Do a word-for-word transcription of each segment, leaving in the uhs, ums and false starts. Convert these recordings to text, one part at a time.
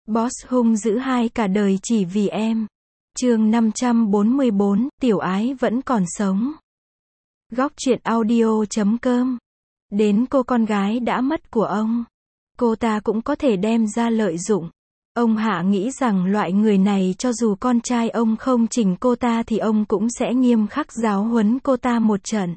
Boss hung dữ hai cả đời chỉ vì em. Chương năm trăm bốn mươi bốn, tiểu ái vẫn còn sống. Góc truyện audio chấm com. Đến cô con gái đã mất của ông, cô ta cũng có thể đem ra lợi dụng. Ông Hạ nghĩ rằng loại người này cho dù con trai ông không chỉnh cô ta thì ông cũng sẽ nghiêm khắc giáo huấn cô ta một trận.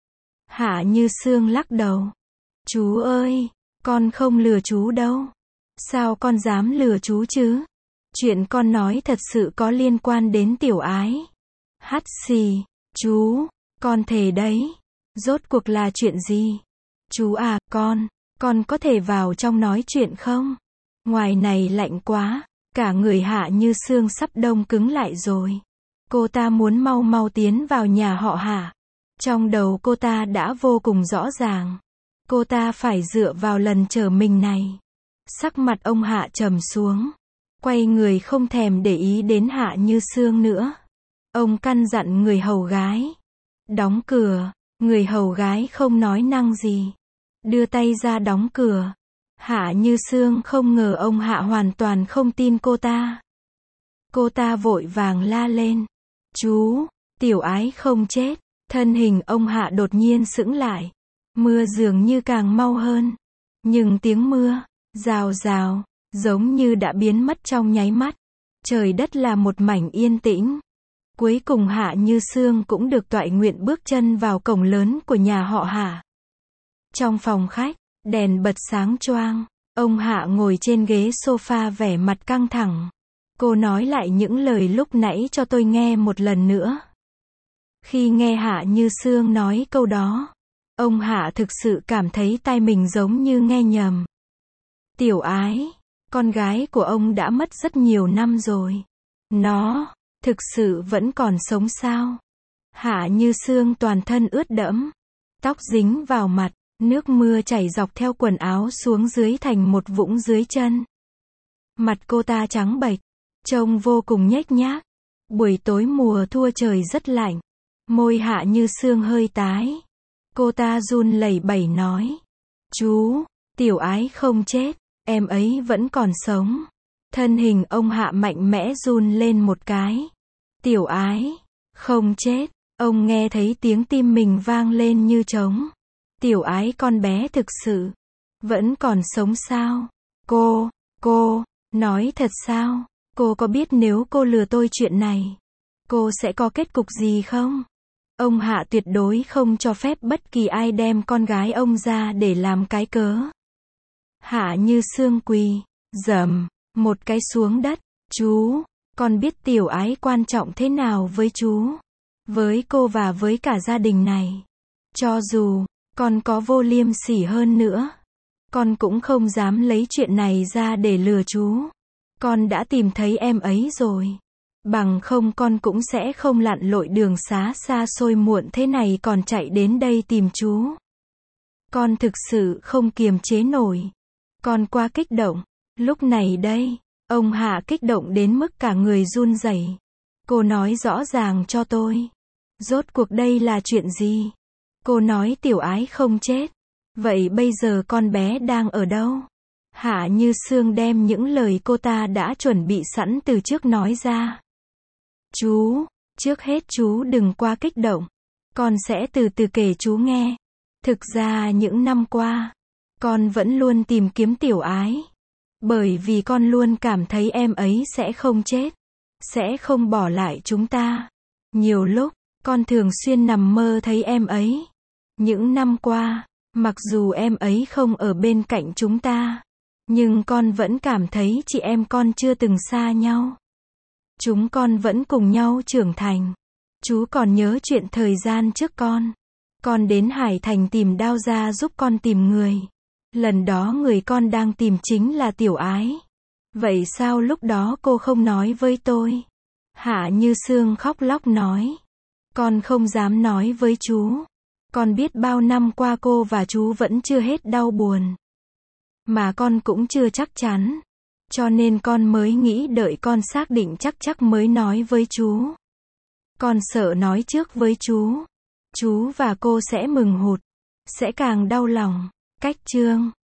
Hạ Như Sương lắc đầu. Chú ơi, con không lừa chú đâu. Sao con dám lừa chú chứ? Chuyện con nói thật sự có liên quan đến tiểu ái. Hắt xì, chú, con thề đấy. Rốt cuộc là chuyện gì? Chú à, con, con có thể vào trong nói chuyện không? Ngoài này lạnh quá, cả người Hạ Như Sương sắp đông cứng lại rồi. Cô ta muốn mau mau tiến vào nhà họ Hạ. Trong đầu cô ta đã vô cùng rõ ràng. Cô ta phải dựa vào lần trở mình này. Sắc mặt ông Hạ trầm xuống. Quay người không thèm để ý đến Hạ Như Sương nữa. Ông căn dặn người hầu gái. Đóng cửa. Người hầu gái không nói năng gì. Đưa tay ra đóng cửa. Hạ Như Sương không ngờ ông Hạ hoàn toàn không tin cô ta. Cô ta vội vàng la lên. Chú, tiểu ái không chết. Thân hình ông Hạ đột nhiên sững lại. Mưa dường như càng mau hơn. Nhưng tiếng mưa, rào rào, giống như đã biến mất trong nháy mắt. Trời đất là một mảnh yên tĩnh. Cuối cùng Hạ Như Sương cũng được toại nguyện bước chân vào cổng lớn của nhà họ Hạ. Trong phòng khách, đèn bật sáng choang. Ông Hạ ngồi trên ghế sofa vẻ mặt căng thẳng. Cô nói lại những lời lúc nãy cho tôi nghe một lần nữa. Khi nghe Hạ Như Sương nói câu đó, ông Hạ thực sự cảm thấy tai mình giống như nghe nhầm. Tiểu ái, con gái của ông đã mất rất nhiều năm rồi. Nó, thực sự vẫn còn sống sao? Hạ Như Sương toàn thân ướt đẫm, tóc dính vào mặt, nước mưa chảy dọc theo quần áo xuống dưới thành một vũng dưới chân. Mặt cô ta trắng bệch, trông vô cùng nhếch nhác. Buổi tối mùa thu trời rất lạnh. Môi Hạ Như Sương hơi tái. Cô ta run lẩy bẩy nói. Chú, tiểu ái không chết, em ấy vẫn còn sống. Thân hình ông Hạ mạnh mẽ run lên một cái. Tiểu ái, không chết. Ông nghe thấy tiếng tim mình vang lên như trống. Tiểu ái con bé thực sự vẫn còn sống sao? Cô, cô, nói thật sao? Cô có biết nếu cô lừa tôi chuyện này, cô sẽ có kết cục gì không? Ông Hạ tuyệt đối không cho phép bất kỳ ai đem con gái ông ra để làm cái cớ. Hạ Như Sương quỳ, dầm, một cái xuống đất. Chú, con biết tiểu ái quan trọng thế nào với chú, với cô và với cả gia đình này. Cho dù con có vô liêm sỉ hơn nữa, con cũng không dám lấy chuyện này ra để lừa chú. Con đã tìm thấy em ấy rồi. Bằng không con cũng sẽ không lặn lội đường xá xa xôi muộn thế này còn chạy đến đây tìm chú. Con thực sự không kiềm chế nổi. Con quá kích động. Lúc này đây, ông Hạ kích động đến mức cả người run rẩy. Cô nói rõ ràng cho tôi. Rốt cuộc đây là chuyện gì? Cô nói tiểu ái không chết. Vậy bây giờ con bé đang ở đâu? Hạ Như Sương đem những lời cô ta đã chuẩn bị sẵn từ trước nói ra. Chú, trước hết chú đừng quá kích động. Con sẽ từ từ kể chú nghe. Thực ra những năm qua, con vẫn luôn tìm kiếm tiểu ái. Bởi vì con luôn cảm thấy em ấy sẽ không chết. Sẽ không bỏ lại chúng ta. Nhiều lúc, con thường xuyên nằm mơ thấy em ấy. Những năm qua, mặc dù em ấy không ở bên cạnh chúng ta, nhưng con vẫn cảm thấy chị em con chưa từng xa nhau. Chúng con vẫn cùng nhau trưởng thành. Chú còn nhớ chuyện thời gian trước con. Con đến Hải Thành tìm Đao Gia giúp con tìm người. Lần đó người con đang tìm chính là tiểu ái. Vậy sao lúc đó cô không nói với tôi? Hạ Như Sương khóc lóc nói. Con không dám nói với chú. Con biết bao năm qua cô và chú vẫn chưa hết đau buồn. Mà con cũng chưa chắc chắn. Cho nên con mới nghĩ đợi con xác định chắc chắc mới nói với chú. Con sợ nói trước với chú. Chú và cô sẽ mừng hụt. Sẽ càng đau lòng. Cách chương.